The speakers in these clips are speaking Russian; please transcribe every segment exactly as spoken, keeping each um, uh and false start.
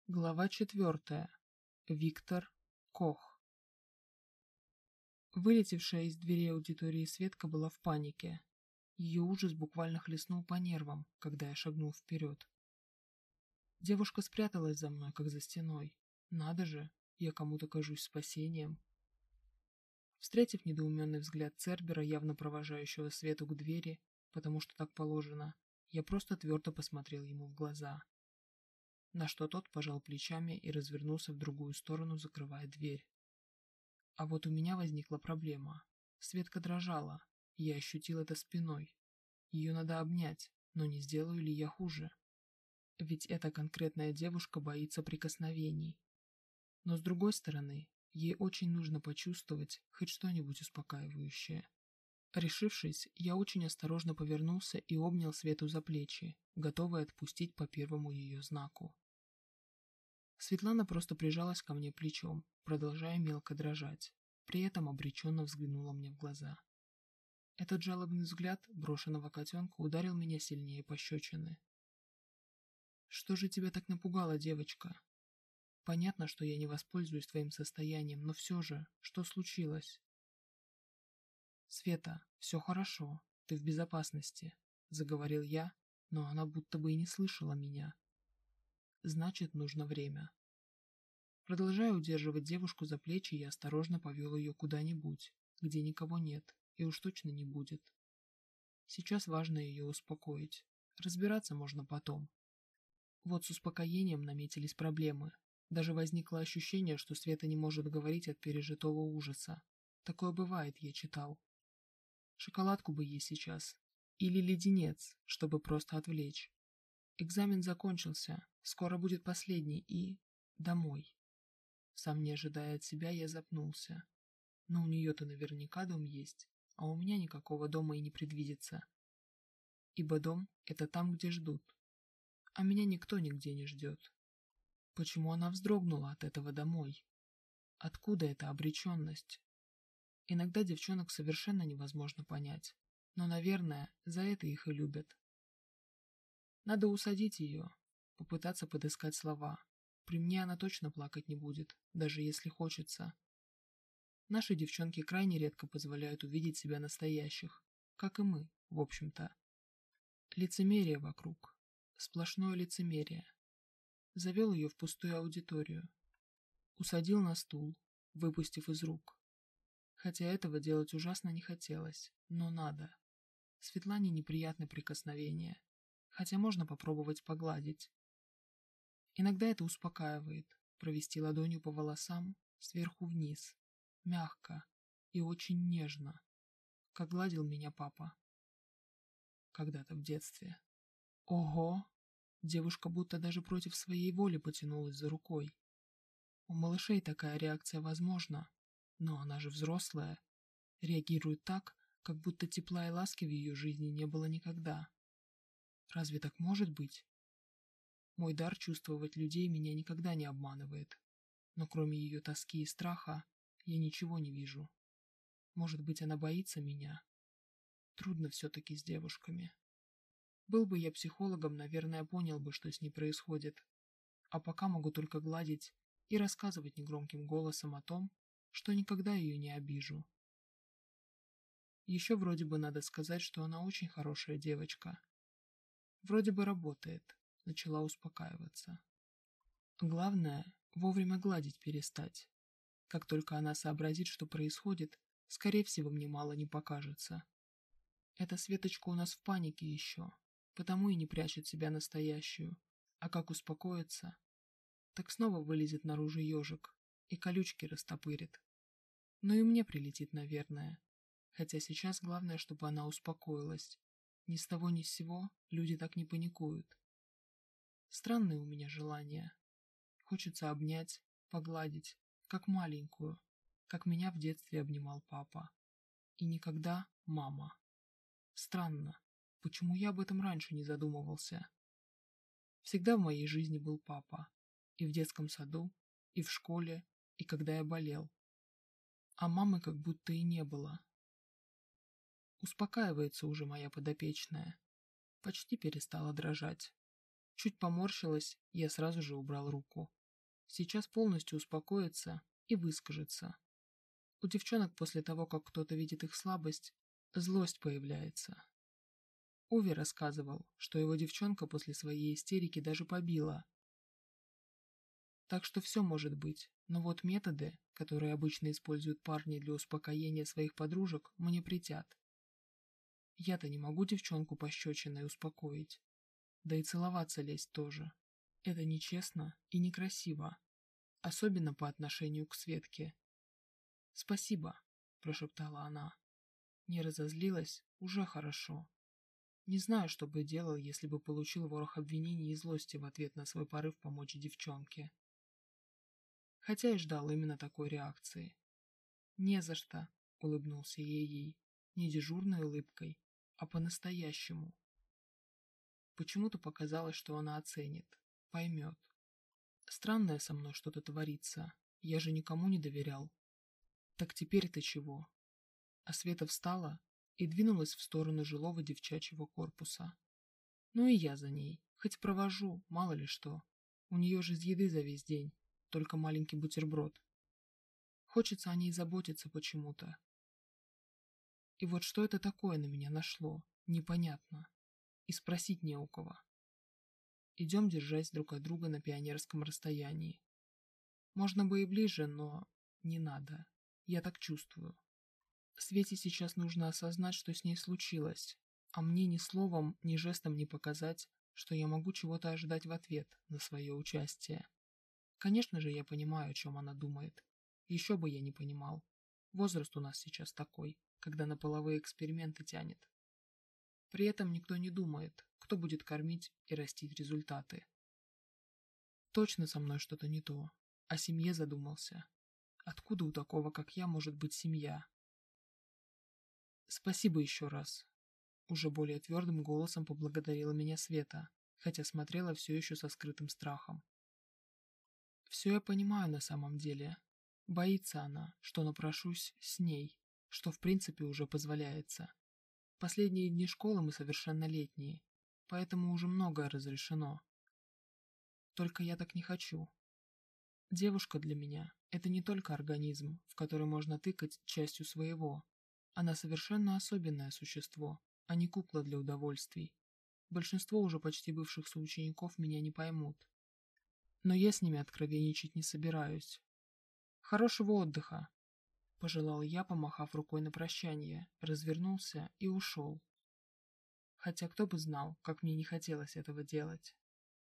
Глава четвертая. Виктор Кох. Вылетевшая из дверей аудитории Светка была в панике. Ее ужас буквально хлестнул по нервам, когда я шагнул вперед. Девушка спряталась за мной, как за стеной. Надо же, я кому-то кажусь спасением. Встретив недоуменный взгляд Цербера, явно провожающего Свету к двери, потому что так положено, я просто твердо посмотрел ему в глаза. На что тот пожал плечами и развернулся в другую сторону, закрывая дверь. А вот у меня возникла проблема. Светка дрожала, я ощутил это спиной. Ее надо обнять, но не сделаю ли я хуже? Ведь эта конкретная девушка боится прикосновений. Но с другой стороны, ей очень нужно почувствовать хоть что-нибудь успокаивающее. Решившись, я очень осторожно повернулся и обнял Свету за плечи, готовый отпустить по первому ее знаку. Светлана просто прижалась ко мне плечом, продолжая мелко дрожать, при этом обреченно взглянула мне в глаза. Этот жалобный взгляд брошенного котенка ударил меня сильнее пощечины. «Что же тебя так напугало, девочка? Понятно, что я не воспользуюсь твоим состоянием, но все же, что случилось?» «Света, все хорошо, ты в безопасности», — заговорил я, но она будто бы и не слышала меня. «Значит, нужно время». Продолжая удерживать девушку за плечи, я осторожно повел ее куда-нибудь, где никого нет и уж точно не будет. Сейчас важно ее успокоить. Разбираться можно потом. Вот с успокоением наметились проблемы. Даже возникло ощущение, что Света не может говорить от пережитого ужаса. Такое бывает, я читал. Шоколадку бы ей сейчас. Или леденец, чтобы просто отвлечь. Экзамен закончился, скоро будет последний и... домой. Сам не ожидая от себя, я запнулся. Но у нее-то наверняка дом есть, а у меня никакого дома и не предвидится. Ибо дом — это там, где ждут. А меня никто нигде не ждет. Почему она вздрогнула от этого домой? Откуда эта обреченность? Иногда девчонок совершенно невозможно понять, но, наверное, за это их и любят. Надо усадить ее, попытаться подыскать слова. При мне она точно плакать не будет, даже если хочется. Наши девчонки крайне редко позволяют увидеть себя настоящих, как и мы, в общем-то. Лицемерие вокруг. Сплошное лицемерие. Завел ее в пустую аудиторию. Усадил на стул, выпустив из рук. Хотя этого делать ужасно не хотелось, но надо. Светлане неприятны прикосновения, хотя можно попробовать погладить. Иногда это успокаивает, провести ладонью по волосам сверху вниз, мягко и очень нежно, как гладил меня папа. Когда-то в детстве. Ого! Девушка будто даже против своей воли потянулась за рукой. У малышей такая реакция возможна, но она же взрослая, реагирует так, как будто тепла и ласки в ее жизни не было никогда. Разве так может быть? Мой дар чувствовать людей меня никогда не обманывает, но кроме ее тоски и страха я ничего не вижу. Может быть, она боится меня? Трудно все-таки с девушками. Был бы я психологом, наверное, понял бы, что с ней происходит. А пока могу только гладить и рассказывать негромким голосом о том, что никогда ее не обижу. Еще вроде бы надо сказать, что она очень хорошая девочка. Вроде бы работает, начала успокаиваться. Главное, вовремя гладить перестать. Как только она сообразит, что происходит, скорее всего, мне мало не покажется. Эта Светочка у нас в панике еще, потому и не прячет себя настоящую. А как успокоится, так снова вылезет наружу ежик и колючки растопырит. Но и мне прилетит, наверное. Хотя сейчас главное, чтобы она успокоилась. Ни с того ни с сего люди так не паникуют. Странные у меня желания. Хочется обнять, погладить, как маленькую, как меня в детстве обнимал папа. И никогда мама. Странно, почему я об этом раньше не задумывался? Всегда в моей жизни был папа. И в детском саду, и в школе, и когда я болел. А мамы как будто и не было. Успокаивается уже моя подопечная. Почти перестала дрожать. Чуть поморщилась, я сразу же убрал руку. Сейчас полностью успокоится и выскажется. У девчонок после того, как кто-то видит их слабость, злость появляется. Уви рассказывал, что его девчонка после своей истерики даже побила. Так что все может быть, но вот методы, которые обычно используют парни для успокоения своих подружек, мне претят. Я-то не могу девчонку пощечиной успокоить. Да и целоваться лезть тоже. Это нечестно и некрасиво, особенно по отношению к Светке. «Спасибо», – прошептала она. Не разозлилась, уже хорошо. Не знаю, что бы делал, если бы получил ворох обвинений и злости в ответ на свой порыв помочь девчонке. Хотя и ждал именно такой реакции. «Не за что», — улыбнулся я ей, не дежурной улыбкой, а по-настоящему. Почему-то показалось, что она оценит, поймет. Странное со мной что-то творится, я же никому не доверял. Так теперь-то чего? А Света встала и двинулась в сторону жилого девчачьего корпуса. Ну и я за ней, хоть провожу, мало ли что. У нее же из еды за весь день, только маленький бутерброд. Хочется о ней заботиться почему-то. И вот что это такое на меня нашло, непонятно. И спросить не у кого. Идем, держась друг от друга на пионерском расстоянии. Можно бы и ближе, но не надо. Я так чувствую. Свете сейчас нужно осознать, что с ней случилось, а мне ни словом, ни жестом не показать, что я могу чего-то ожидать в ответ на свое участие. Конечно же, я понимаю, о чем она думает. Еще бы я не понимал. Возраст у нас сейчас такой, когда на половые эксперименты тянет. При этом никто не думает, кто будет кормить и растить результаты. Точно со мной что-то не то. О семье задумался. Откуда у такого, как я, может быть семья? Спасибо еще раз. Уже более твердым голосом поблагодарила меня Света, хотя смотрела все еще со скрытым страхом. Все я понимаю на самом деле. Боится она, что напрошусь с ней, что в принципе уже позволяется. Последние дни школы мы совершеннолетние, поэтому уже многое разрешено. Только я так не хочу. Девушка для меня – это не только организм, в который можно тыкать частью своего. Она совершенно особенное существо, а не кукла для удовольствий. Большинство уже почти бывших соучеников меня не поймут. Но я с ними откровенничать не собираюсь. Хорошего отдыха, пожелал я, помахав рукой на прощание, развернулся и ушел. Хотя кто бы знал, как мне не хотелось этого делать.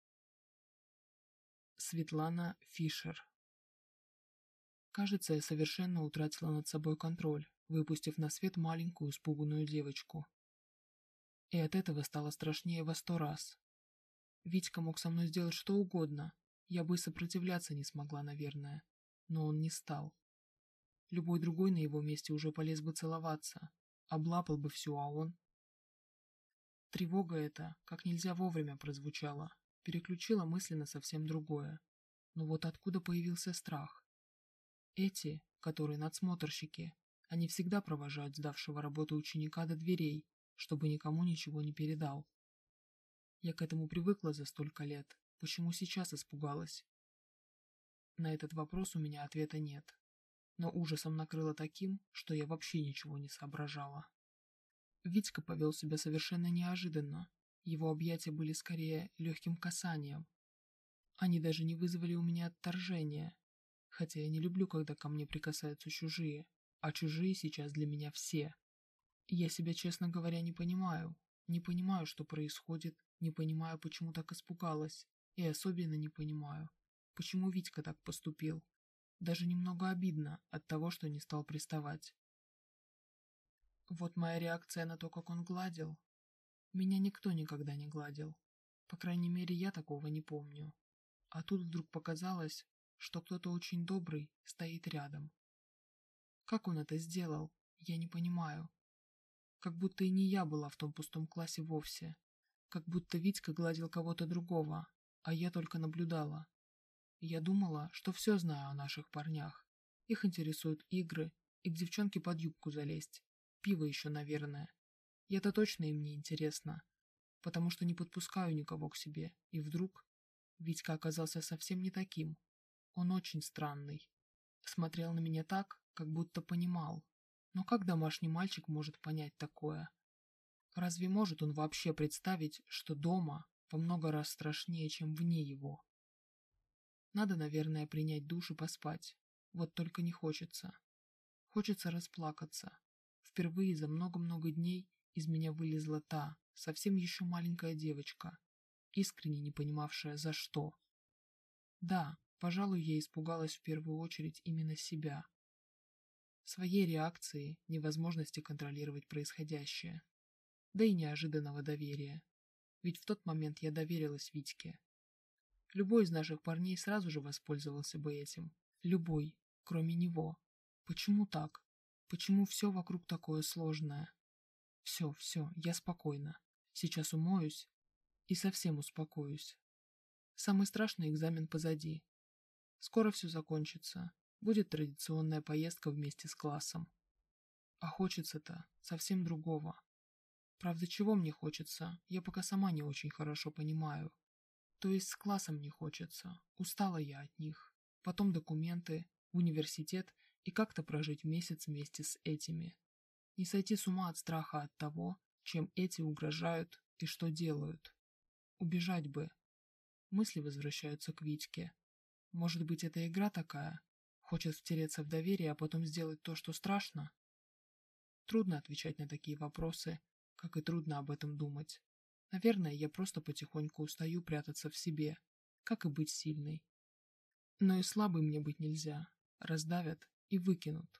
Светлана Фишер. Кажется, я совершенно утратила над собой контроль, выпустив на свет маленькую испуганную девочку. И от этого стало страшнее во сто раз. Витька мог со мной сделать что угодно, я бы и сопротивляться не смогла, наверное, но он не стал. Любой другой на его месте уже полез бы целоваться, облапал бы всю, а он... Тревога эта как нельзя вовремя прозвучала, переключила мысли на совсем другое. Но вот откуда появился страх? Эти, которые надсмотрщики, они всегда провожают сдавшего работу ученика до дверей, чтобы никому ничего не передал. Я к этому привыкла за столько лет, почему сейчас испугалась? На этот вопрос у меня ответа нет, но ужасом накрыло таким, что я вообще ничего не соображала. Витька повел себя совершенно неожиданно, его объятия были скорее легким касанием. Они даже не вызвали у меня отторжения, хотя я не люблю, когда ко мне прикасаются чужие, а чужие сейчас для меня все. Я себя, честно говоря, не понимаю, не понимаю, что происходит, не понимаю, почему так испугалась, и особенно не понимаю, почему Витька так поступил. Даже немного обидно от того, что не стал приставать. Вот моя реакция на то, как он гладил. Меня никто никогда не гладил. По крайней мере, я такого не помню. А тут вдруг показалось, что кто-то очень добрый стоит рядом. Как он это сделал, я не понимаю. Как будто и не я была в том пустом классе вовсе. Как будто Витька гладил кого-то другого, а я только наблюдала. Я думала, что все знаю о наших парнях. Их интересуют игры и к девчонке под юбку залезть. Пиво еще, наверное. И это точно им не интересно. потому что не подпускаю никого к себе, и вдруг Витька оказался совсем не таким. Он очень странный. Смотрел на меня так, как будто понимал. Но как домашний мальчик может понять такое? Разве может он вообще представить, что дома во много раз страшнее, чем вне его? Надо, наверное, принять душ и поспать. Вот только не хочется. Хочется расплакаться. Впервые за много-много дней из меня вылезла та, совсем еще маленькая девочка, искренне не понимавшая, за что. Да, пожалуй, я испугалась в первую очередь именно себя. Своей реакции, невозможности контролировать происходящее. Да и неожиданного доверия. Ведь в тот момент я доверилась Витьке. Любой из наших парней сразу же воспользовался бы этим. Любой, кроме него. Почему так? Почему все вокруг такое сложное? Все, все, я спокойна. Сейчас умоюсь и совсем успокоюсь. Самый страшный экзамен позади. Скоро все закончится. Будет традиционная поездка вместе с классом. А хочется-то совсем другого. Правда, чего мне хочется, я пока сама не очень хорошо понимаю. То есть с классом не хочется. Устала я от них. Потом документы, университет и как-то прожить месяц вместе с этими. Не сойти с ума от страха от того, чем эти угрожают и что делают. Убежать бы. Мысли возвращаются к Витьке. Может быть, это игра такая? Хочет втереться в доверие, а потом сделать то, что страшно? Трудно отвечать на такие вопросы, как и трудно об этом думать. Наверное, я просто потихоньку устаю прятаться в себе, как и быть сильной. Но и слабой мне быть нельзя. Раздавят и выкинут.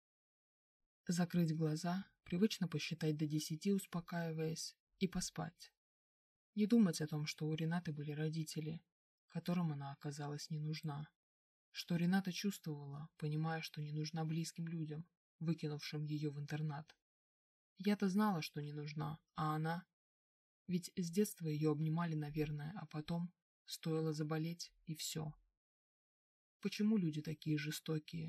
Закрыть глаза, привычно посчитать до десяти, успокаиваясь, и поспать. Не думать о том, что у Ренаты были родители, которым она оказалась не нужна. Что Рената чувствовала, понимая, что не нужна близким людям, выкинувшим ее в интернат. Я-то знала, что не нужна, а она... Ведь с детства ее обнимали, наверное, а потом стоило заболеть, и все. Почему люди такие жестокие?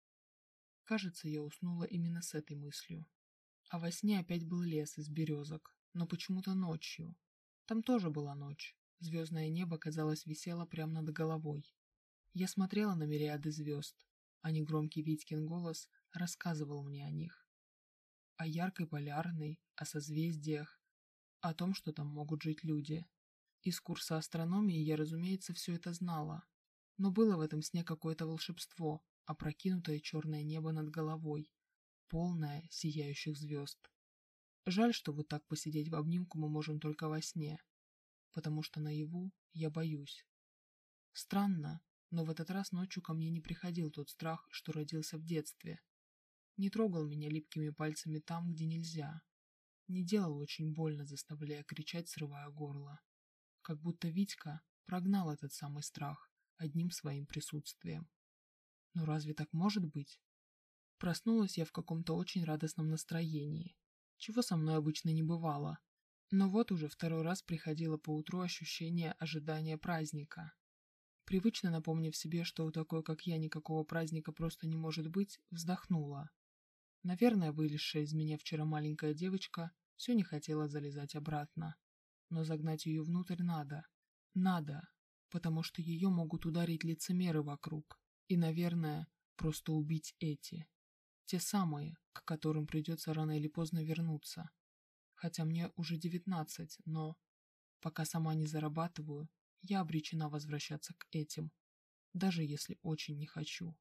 Кажется, я уснула именно с этой мыслью. А во сне опять был лес из березок, но почему-то ночью. Там тоже была ночь. Звездное небо, казалось, висело прямо над головой. Я смотрела на мириады звезд, а негромкий Витькин голос рассказывал мне о них. О яркой полярной, о созвездиях, о том, что там могут жить люди. Из курса астрономии я, разумеется, все это знала. Но было в этом сне какое-то волшебство, опрокинутое черное небо над головой, полное сияющих звезд. Жаль, что вот так посидеть в обнимку мы можем только во сне, потому что наяву я боюсь. Странно, но в этот раз ночью ко мне не приходил тот страх, что родился в детстве. Не трогал меня липкими пальцами там, где нельзя. Не делал очень больно, заставляя кричать, срывая горло. Как будто Витька прогнал этот самый страх одним своим присутствием. Но разве так может быть? Проснулась я в каком-то очень радостном настроении, чего со мной обычно не бывало. Но вот уже второй раз приходило поутру ощущение ожидания праздника. Привычно напомнив себе, что у такой, как я, никакого праздника просто не может быть, вздохнула. Наверное, вылезшая из меня вчера маленькая девочка все не хотела залезать обратно. Но загнать ее внутрь надо. Надо, потому что ее могут ударить лицемеры вокруг. И, наверное, просто убить эти. Те самые, к которым придется рано или поздно вернуться. Хотя мне уже девятнадцать, но пока сама не зарабатываю, я обречена возвращаться к этим, даже если очень не хочу.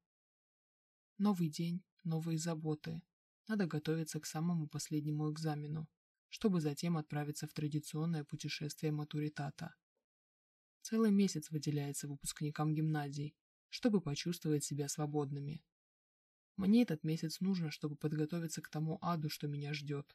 Новый день, новые заботы. Надо готовиться к самому последнему экзамену, чтобы затем отправиться в традиционное путешествие матуритата. Целый месяц выделяется выпускникам гимназий, чтобы почувствовать себя свободными. Мне этот месяц нужно, чтобы подготовиться к тому аду, что меня ждет.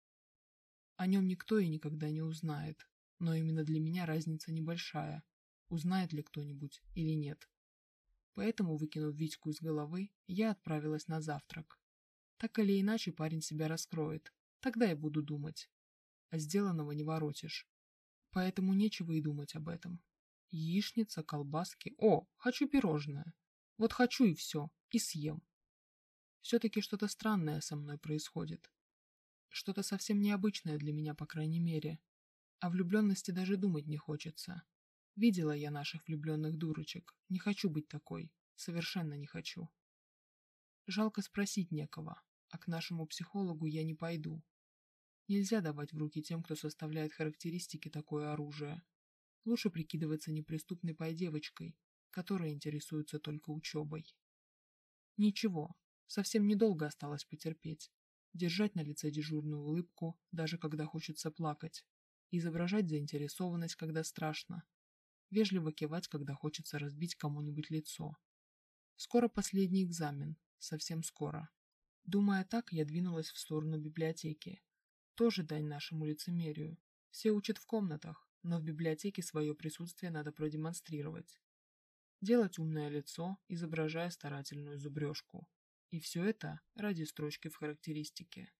О нем никто и никогда не узнает, но именно для меня разница небольшая, узнает ли кто-нибудь или нет. Поэтому, выкинув Витьку из головы, я отправилась на завтрак. Так или иначе парень себя раскроет, тогда я буду думать. А сделанного не воротишь. Поэтому нечего и думать об этом. Яичница, колбаски. О, хочу пирожное. Вот хочу и все, и съем. Все-таки что-то странное со мной происходит. Что-то совсем необычное для меня, по крайней мере. О влюбленности даже думать не хочется. Видела я наших влюбленных дурочек. Не хочу быть такой. Совершенно не хочу. Жалко спросить некого, а к нашему психологу я не пойду. Нельзя давать в руки тем, кто составляет характеристики такое оружие. Лучше прикидываться неприступной пай-девочкой, которая интересуется только учебой. Ничего, совсем недолго осталось потерпеть. Держать на лице дежурную улыбку, даже когда хочется плакать. Изображать заинтересованность, когда страшно. Вежливо кивать, когда хочется разбить кому-нибудь лицо. Скоро последний экзамен, совсем скоро. Думая так, я двинулась в сторону библиотеки. Тоже дань нашему лицемерию. Все учат в комнатах, но в библиотеке свое присутствие надо продемонстрировать. Делать умное лицо, изображая старательную зубрежку. И все это ради строчки в характеристике.